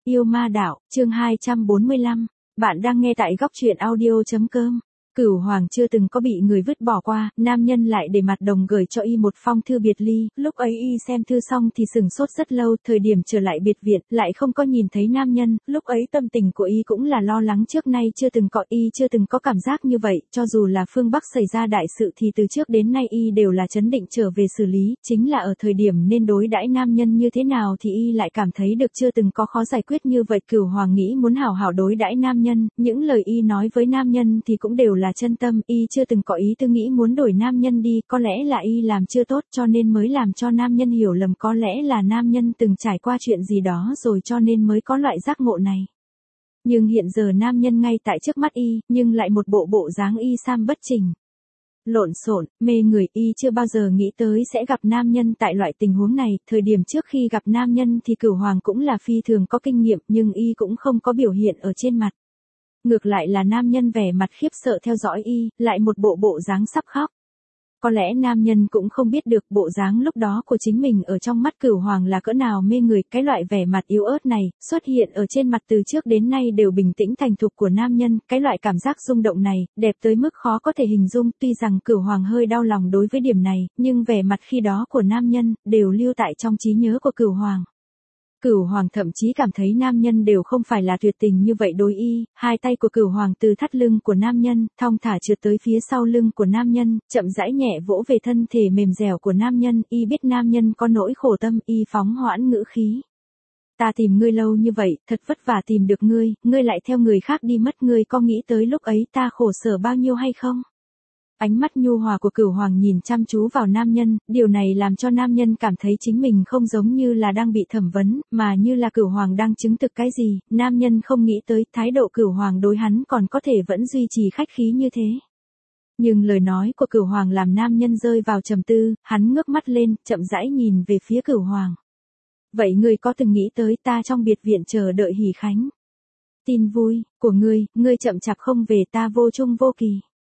Yêu ma đạo, chương 245. Bạn đang nghe tại góc truyện audio.com. Cửu Hoàng chưa từng có bị người vứt bỏ qua, nam nhân lại để mặt đồng gửi cho y một phong thư biệt ly, lúc ấy y xem thư xong thì sửng sốt rất lâu, thời điểm trở lại biệt viện, lại không có nhìn thấy nam nhân, lúc ấy tâm tình của y cũng là lo lắng, trước nay chưa từng có cảm giác như vậy, cho dù là phương Bắc xảy ra đại sự thì từ trước đến nay y đều là trấn định trở về xử lý, chính là ở thời điểm nên đối đãi nam nhân như thế nào thì y lại cảm thấy được chưa từng có khó giải quyết như vậy. Cửu Hoàng nghĩ muốn hảo hảo đối đãi nam nhân, những lời y nói với nam nhân thì cũng đều là chân tâm, y chưa từng có ý tư nghĩ muốn đổi nam nhân đi, có lẽ là y làm chưa tốt cho nên mới làm cho nam nhân hiểu lầm, có lẽ là nam nhân từng trải qua chuyện gì đó rồi cho nên mới có loại giác ngộ này. Nhưng hiện giờ nam nhân ngay tại trước mắt y, nhưng lại một bộ dáng y sam bất chỉnh, lộn xộn, mê người, y chưa bao giờ nghĩ tới sẽ gặp nam nhân tại loại tình huống này, thời điểm trước khi gặp nam nhân thì Cửu Hoàng cũng là phi thường có kinh nghiệm nhưng y cũng không có biểu hiện ở trên mặt. Ngược lại là nam nhân vẻ mặt khiếp sợ theo dõi y, lại một bộ dáng sắp khóc. Có lẽ nam nhân cũng không biết được bộ dáng lúc đó của chính mình ở trong mắt Cửu Hoàng là cỡ nào mê người, cái loại vẻ mặt yếu ớt này, xuất hiện ở trên mặt từ trước đến nay đều bình tĩnh thành thục của nam nhân, cái loại cảm giác rung động này, đẹp tới mức khó có thể hình dung, tuy rằng Cửu Hoàng hơi đau lòng đối với điểm này, nhưng vẻ mặt khi đó của nam nhân, đều lưu tại trong trí nhớ của Cửu Hoàng. Cửu Hoàng thậm chí cảm thấy nam nhân đều không phải là tuyệt tình như vậy đối y, hai tay của Cửu Hoàng từ thắt lưng của nam nhân, thong thả trượt tới phía sau lưng của nam nhân, chậm rãi nhẹ vỗ về thân thể mềm dẻo của nam nhân, y biết nam nhân có nỗi khổ tâm, y phóng hoãn ngữ khí. Ta tìm ngươi lâu như vậy, thật vất vả tìm được ngươi lại theo người khác đi mất, ngươi có nghĩ tới lúc ấy ta khổ sở bao nhiêu hay không? Ánh mắt nhu hòa của Cửu Hoàng nhìn chăm chú vào nam nhân, điều này làm cho nam nhân cảm thấy chính mình không giống như là đang bị thẩm vấn, mà như là Cửu Hoàng đang chứng thực cái gì, nam nhân không nghĩ tới thái độ Cửu Hoàng đối hắn còn có thể vẫn duy trì khách khí như thế. Nhưng lời nói của Cửu Hoàng làm nam nhân rơi vào trầm tư, hắn ngước mắt lên, chậm rãi nhìn về phía Cửu Hoàng. Vậy ngươi có từng nghĩ tới ta trong biệt viện chờ đợi hỉ khánh? Tin vui của ngươi chậm chạp không về ta vô chung vô kỳ.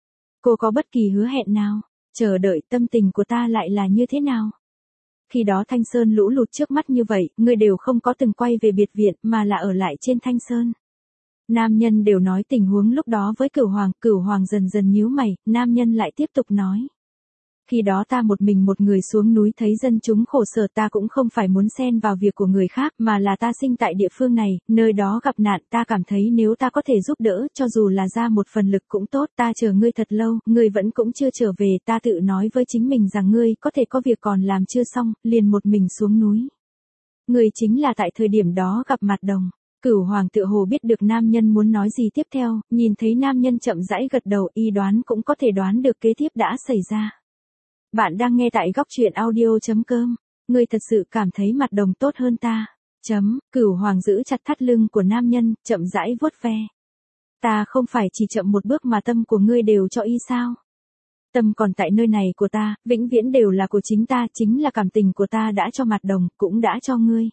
Cô có bất kỳ hứa hẹn nào? Chờ đợi tâm tình của ta lại là như thế nào? Khi đó Thanh Sơn lũ lụt trước mắt như vậy, ngươi đều không có từng quay về biệt viện mà là ở lại trên Thanh Sơn. Nam nhân đều nói tình huống lúc đó với Cửu Hoàng dần dần nhíu mày, nam nhân lại tiếp tục nói. Khi đó ta một người xuống núi thấy dân chúng khổ sở, ta cũng không phải muốn xen vào việc của người khác mà là ta sinh tại địa phương này, nơi đó gặp nạn, ta cảm thấy nếu ta có thể giúp đỡ, cho dù là ra một phần lực cũng tốt, ta chờ ngươi thật lâu, ngươi vẫn cũng chưa trở về, ta tự nói với chính mình rằng ngươi có thể có việc còn làm chưa xong, liền một mình xuống núi. Ngươi chính là tại thời điểm đó gặp mặt đồng. Cửu Hoàng tựa hồ biết được nam nhân muốn nói gì tiếp theo, nhìn thấy nam nhân chậm rãi gật đầu, y đoán cũng có thể đoán được kế tiếp đã xảy ra. Bạn đang nghe tại góc truyện audio.com. Ngươi thật sự cảm thấy mặt đồng tốt hơn ta. Cửu Hoàng giữ chặt thắt lưng của nam nhân, chậm rãi vuốt ve. Ta không phải chỉ chậm một bước mà tâm của ngươi đều cho y sao? Tâm còn tại nơi này của ta, vĩnh viễn đều là của chính ta, chính là cảm tình của ta đã cho mặt đồng, cũng đã cho ngươi.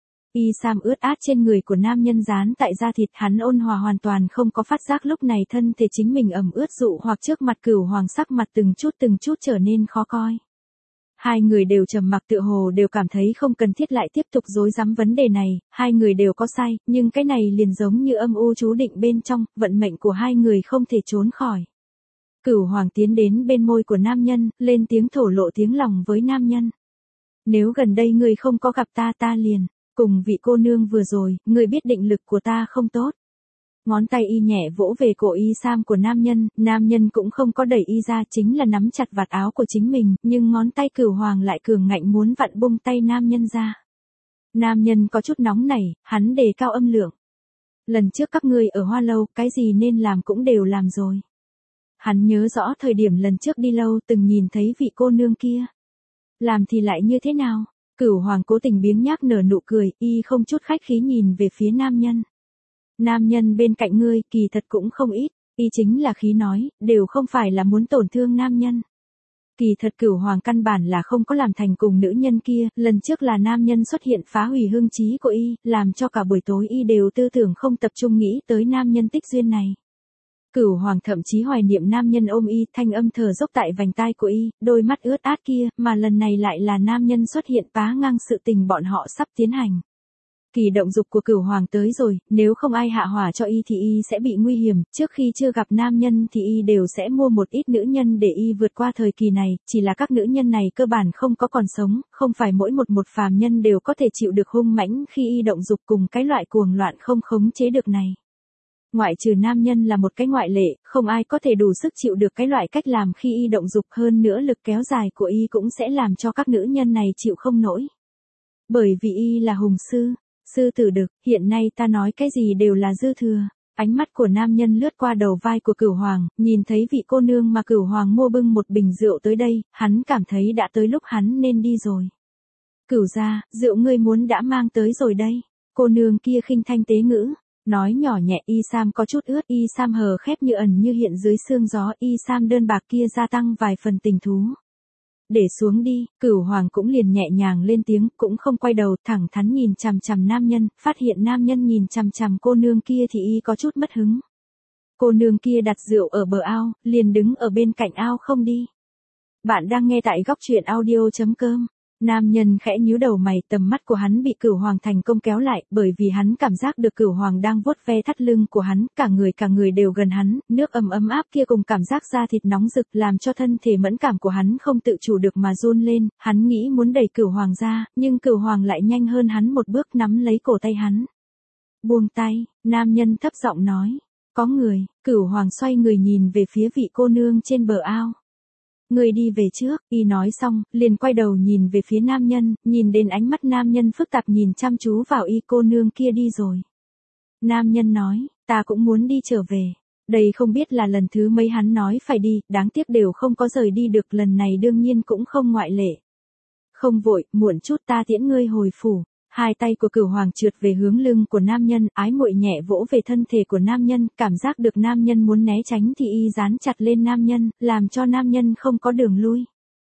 Y sam ướt át trên người của nam nhân dán tại da thịt, hắn ôn hòa hoàn toàn không có phát giác lúc này thân thể chính mình ẩm ướt dụ hoặc trước mặt Cửu Hoàng sắc mặt từng chút trở nên khó coi. Hai người đều trầm mặc, tựa hồ đều cảm thấy không cần thiết lại tiếp tục rối rắm vấn đề này, hai người đều có sai, nhưng cái này liền giống như âm u chú định bên trong, vận mệnh của hai người không thể trốn khỏi. Cửu Hoàng tiến đến bên môi của nam nhân, lên tiếng thổ lộ tiếng lòng với nam nhân. Nếu gần đây ngươi không có gặp ta liền cùng vị cô nương vừa rồi, ngươi biết định lực của ta không tốt. Ngón tay y nhẹ vỗ về cổ y sam của nam nhân cũng không có đẩy y ra, chính là nắm chặt vạt áo của chính mình, nhưng ngón tay Cửu Hoàng lại cường ngạnh muốn vặn bung tay nam nhân ra. Nam nhân có chút nóng nảy, hắn đề cao âm lượng. Lần trước các ngươi ở Hoa Lâu, cái gì nên làm cũng đều làm rồi. Hắn nhớ rõ thời điểm lần trước đi lâu từng nhìn thấy vị cô nương kia. Làm thì lại như thế nào? Cửu Hoàng cố tình biếng nhác nở nụ cười, y không chút khách khí nhìn về phía nam nhân. Nam nhân bên cạnh ngươi, kỳ thật cũng không ít, y chính là khí nói, đều không phải là muốn tổn thương nam nhân. Kỳ thật Cửu Hoàng căn bản là không có làm thành cùng nữ nhân kia, lần trước là nam nhân xuất hiện phá hủy hương trí của y, làm cho cả buổi tối y đều tư tưởng không tập trung nghĩ tới nam nhân tích duyên này. Cửu Hoàng thậm chí hoài niệm nam nhân ôm y, thanh âm thở dốc tại vành tai của y, đôi mắt ướt át kia, mà lần này lại là nam nhân xuất hiện phá ngang sự tình bọn họ sắp tiến hành. Kỳ động dục của Cửu Hoàng tới rồi, nếu không ai hạ hỏa cho y thì y sẽ bị nguy hiểm, trước khi chưa gặp nam nhân thì y đều sẽ mua một ít nữ nhân để y vượt qua thời kỳ này, chỉ là các nữ nhân này cơ bản không có còn sống, không phải mỗi một phàm nhân đều có thể chịu được hung mãnh khi y động dục cùng cái loại cuồng loạn không khống chế được này. Ngoại trừ nam nhân là một cái ngoại lệ, không ai có thể đủ sức chịu được cái loại cách làm khi y động dục, hơn nữa lực kéo dài của y cũng sẽ làm cho các nữ nhân này chịu không nổi. Bởi vì y là hùng sư, sư tử đực, hiện nay ta nói cái gì đều là dư thừa. Ánh mắt của nam nhân lướt qua đầu vai của Cửu Hoàng, nhìn thấy vị cô nương mà Cửu Hoàng mua bưng một bình rượu tới đây, hắn cảm thấy đã tới lúc hắn nên đi rồi. Cửu gia, rượu ngươi muốn đã mang tới rồi đây. Cô nương kia khinh thanh tế ngữ, nói nhỏ nhẹ. Y sam có chút ướt, y sam hờ khép như ẩn như hiện dưới sương gió, y sam đơn bạc kia gia tăng vài phần tình thú. Để xuống đi, Cửu Hoàng cũng liền nhẹ nhàng lên tiếng, cũng không quay đầu, thẳng thắn nhìn chằm chằm nam nhân, phát hiện nam nhân nhìn chằm chằm cô nương kia thì y có chút mất hứng. Cô nương kia đặt rượu ở bờ ao, liền đứng ở bên cạnh ao không đi. Bạn đang nghe tại góc truyện audio.com. Nam nhân khẽ nhíu đầu mày, tầm mắt của hắn bị Cửu Hoàng thành công kéo lại, bởi vì hắn cảm giác được Cửu Hoàng đang vuốt ve thắt lưng của hắn, cả người đều gần hắn, nước ấm áp kia cùng cảm giác da thịt nóng rực làm cho thân thể mẫn cảm của hắn không tự chủ được mà run lên, hắn nghĩ muốn đẩy Cửu Hoàng ra, nhưng Cửu Hoàng lại nhanh hơn hắn một bước nắm lấy cổ tay hắn. Buông tay, nam nhân thấp giọng nói, có người. Cửu Hoàng xoay người nhìn về phía vị cô nương trên bờ ao. Người đi về trước, y nói xong, liền quay đầu nhìn về phía nam nhân, nhìn đến ánh mắt nam nhân phức tạp nhìn chăm chú vào y. Cô nương kia đi rồi. Nam nhân nói, ta cũng muốn đi trở về. Đây không biết là lần thứ mấy hắn nói phải đi, đáng tiếc đều không có rời đi được, lần này đương nhiên cũng không ngoại lệ. Không vội, muộn chút ta tiễn ngươi hồi phủ. Hai tay của Cửu Hoàng trượt về hướng lưng của nam nhân, ái muội nhẹ vỗ về thân thể của nam nhân, cảm giác được nam nhân muốn né tránh thì y dán chặt lên nam nhân, làm cho nam nhân không có đường lui.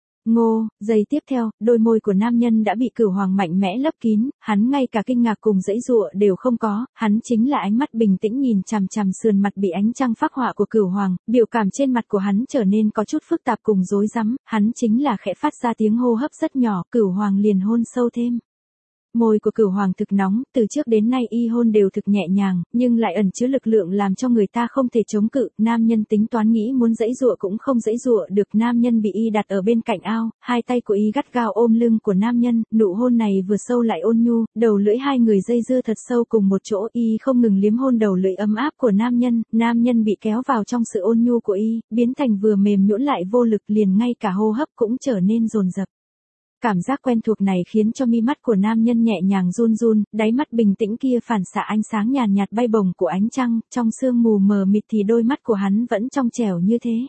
Ngô, giây tiếp theo, đôi môi của nam nhân đã bị Cửu Hoàng mạnh mẽ lấp kín, hắn ngay cả kinh ngạc cùng giãy giụa đều không có, hắn chính là ánh mắt bình tĩnh nhìn chằm chằm sườn mặt bị ánh trăng phác họa của Cửu Hoàng, biểu cảm trên mặt của hắn trở nên có chút phức tạp cùng rối rắm, hắn chính là khẽ phát ra tiếng hô hấp rất nhỏ, Cửu Hoàng liền hôn sâu thêm. Môi của Cửu Hoàng thực nóng, từ trước đến nay y hôn đều thực nhẹ nhàng, nhưng lại ẩn chứa lực lượng làm cho người ta không thể chống cự, nam nhân tính toán nghĩ muốn giãy giụa cũng không giãy giụa được, nam nhân bị y đặt ở bên cạnh ao, hai tay của y gắt gao ôm lưng của nam nhân, nụ hôn này vừa sâu lại ôn nhu, đầu lưỡi hai người dây dưa thật sâu cùng một chỗ, y không ngừng liếm hôn đầu lưỡi ấm áp của nam nhân bị kéo vào trong sự ôn nhu của y, biến thành vừa mềm nhũn lại vô lực, liền ngay cả hô hấp cũng trở nên dồn dập. Cảm giác quen thuộc này khiến cho mi mắt của nam nhân nhẹ nhàng run run, đáy mắt bình tĩnh kia phản xạ ánh sáng nhàn nhạt bay bổng của ánh trăng, trong sương mù mờ mịt thì đôi mắt của hắn vẫn trong trẻo như thế.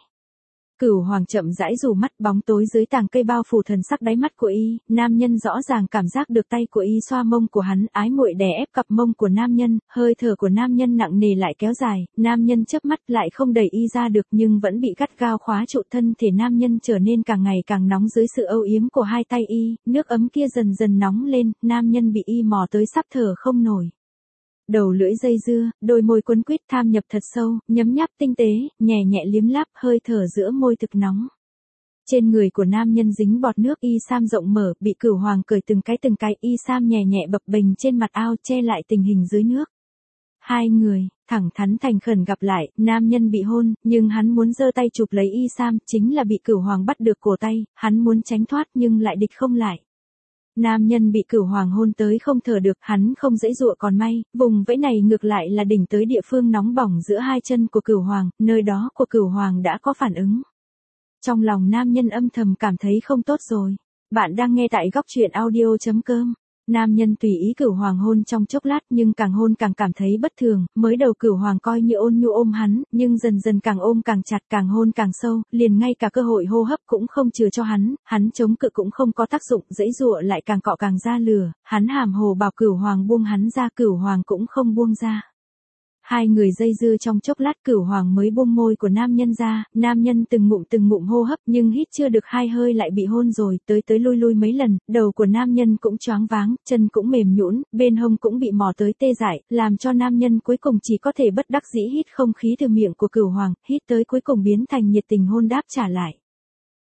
Cửu Hoàng chậm rãi rủ mắt, bóng tối dưới tàng cây bao phủ thần sắc đáy mắt của y, nam nhân rõ ràng cảm giác được tay của y xoa mông của hắn, ái muội đè ép cặp mông của nam nhân, hơi thở của nam nhân nặng nề lại kéo dài, nam nhân chớp mắt lại không đẩy y ra được nhưng vẫn bị gắt gao khóa trụ, thân thể nam nhân trở nên càng ngày càng nóng dưới sự âu yếm của hai tay y, nước ấm kia dần dần nóng lên, nam nhân bị y mò tới sắp thở không nổi. Đầu lưỡi dây dưa, đôi môi quấn quýt tham nhập thật sâu, nhấm nháp tinh tế, nhẹ nhẹ liếm láp, hơi thở giữa môi thực nóng. Trên người của nam nhân dính bọt nước, y sam rộng mở, bị Cửu Hoàng cởi từng cái, y sam nhẹ nhẹ bập bềnh trên mặt ao che lại tình hình dưới nước. Hai người, thẳng thắn thành khẩn gặp lại, nam nhân bị hôn, nhưng hắn muốn giơ tay chụp lấy y sam, chính là bị Cửu Hoàng bắt được cổ tay, hắn muốn tránh thoát nhưng lại địch không lại. Nam nhân bị Cửu Hoàng hôn tới không thở được, hắn không giãy giụa còn may, vùng vẫy này ngược lại là đỉnh tới địa phương nóng bỏng giữa hai chân của Cửu Hoàng, nơi đó của Cửu Hoàng đã có phản ứng. Trong lòng nam nhân âm thầm cảm thấy không tốt rồi. Bạn đang nghe tại góc truyện audio.com. Nam nhân tùy ý Cửu Hoàng hôn trong chốc lát nhưng càng hôn càng cảm thấy bất thường, mới đầu Cửu Hoàng coi như ôn nhu ôm hắn, nhưng dần dần càng ôm càng chặt, càng hôn càng sâu, liền ngay cả cơ hội hô hấp cũng không chừa cho hắn chống cự cũng không có tác dụng, giãy giụa lại càng cọ càng ra lửa, hắn hàm hồ bảo Cửu Hoàng buông hắn ra, Cửu Hoàng cũng không buông ra. Hai người dây dưa trong chốc lát, Cửu Hoàng mới buông môi của nam nhân ra, nam nhân từng ngụm hô hấp nhưng hít chưa được hai hơi lại bị hôn rồi, tới lui mấy lần, đầu của nam nhân cũng choáng váng, chân cũng mềm nhũn, bên hông cũng bị mò tới tê dại, làm cho nam nhân cuối cùng chỉ có thể bất đắc dĩ hít không khí từ miệng của Cửu Hoàng, hít tới cuối cùng biến thành nhiệt tình hôn đáp trả lại.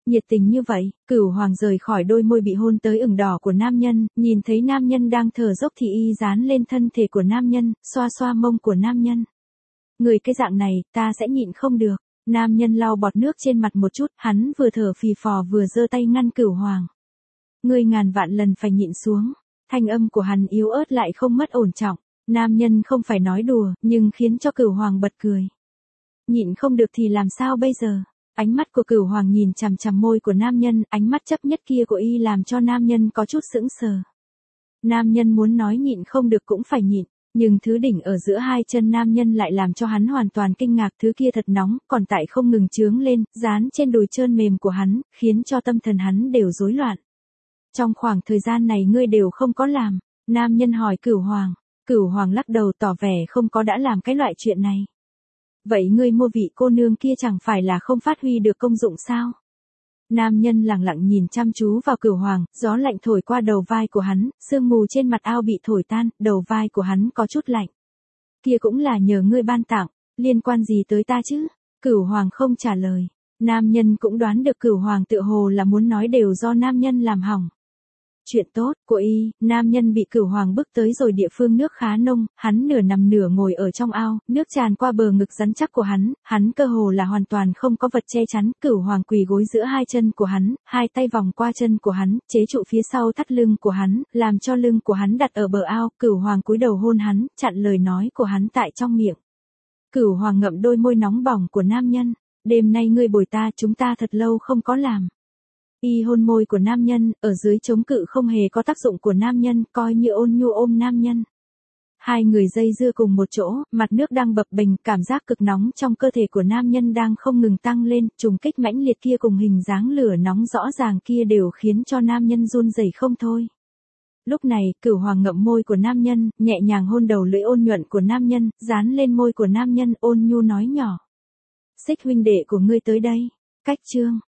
Nhiệt tình như vậy, Cửu Hoàng rời khỏi đôi môi bị hôn tới ửng đỏ của nam nhân, nhìn thấy nam nhân đang thở dốc thì y dán lên thân thể của nam nhân, xoa xoa mông của nam nhân. Người cái dạng này, ta sẽ nhịn không được. Nam nhân lau bọt nước trên mặt một chút, hắn vừa thở phì phò vừa giơ tay ngăn Cửu Hoàng. Ngươi ngàn vạn lần phải nhịn xuống. Thanh âm của hắn yếu ớt lại không mất ổn trọng. Nam nhân không phải nói đùa, nhưng khiến cho Cửu Hoàng bật cười. Nhịn không được thì làm sao bây giờ? Ánh mắt của Cửu Hoàng nhìn chằm chằm môi của nam nhân, ánh mắt chấp nhất kia của y làm cho nam nhân có chút sững sờ. Nam nhân muốn nói nhịn không được cũng phải nhịn, nhưng thứ đỉnh ở giữa hai chân nam nhân lại làm cho hắn hoàn toàn kinh ngạc, thứ kia thật nóng, còn tại không ngừng chướng lên, dán trên đùi trơn mềm của hắn, khiến cho tâm thần hắn đều rối loạn. Trong khoảng thời gian này ngươi đều không có làm, nam nhân hỏi Cửu Hoàng. Cửu Hoàng lắc đầu tỏ vẻ không có đã làm cái loại chuyện này. Vậy ngươi mua vị cô nương kia chẳng phải là không phát huy được công dụng sao? Nam nhân lặng lặng nhìn chăm chú vào Cửu Hoàng, gió lạnh thổi qua đầu vai của hắn, sương mù trên mặt ao bị thổi tan, đầu vai của hắn có chút lạnh. Kia cũng là nhờ ngươi ban tặng, liên quan gì tới ta chứ? Cửu Hoàng không trả lời. Nam nhân cũng đoán được Cửu Hoàng tựa hồ là muốn nói đều do nam nhân làm hỏng. Chuyện tốt của y, nam nhân bị Cửu Hoàng bức tới rồi địa phương nước khá nông, hắn nửa nằm nửa ngồi ở trong ao, nước tràn qua bờ ngực rắn chắc của hắn cơ hồ là hoàn toàn không có vật che chắn, Cửu Hoàng quỳ gối giữa hai chân của hắn, hai tay vòng qua chân của hắn, chế trụ phía sau thắt lưng của hắn, làm cho lưng của hắn đặt ở bờ ao, Cửu Hoàng cúi đầu hôn hắn, chặn lời nói của hắn tại trong miệng. Cửu Hoàng ngậm đôi môi nóng bỏng của nam nhân, đêm nay ngươi bồi ta, chúng ta thật lâu không có làm. Y hôn môi của nam nhân, ở dưới chống cự không hề có tác dụng của nam nhân, coi như ôn nhu ôm nam nhân. Hai người dây dưa cùng một chỗ, mặt nước đang bập bềnh, cảm giác cực nóng trong cơ thể của nam nhân đang không ngừng tăng lên, trùng kích mãnh liệt kia cùng hình dáng lửa nóng rõ ràng kia đều khiến cho nam nhân run rẩy không thôi. Lúc này, Cửu Hoàng ngậm môi của nam nhân, nhẹ nhàng hôn đầu lưỡi ôn nhuận của nam nhân, dán lên môi của nam nhân, ôn nhu nói nhỏ. Xích huynh đệ của ngươi tới đây. Cách chương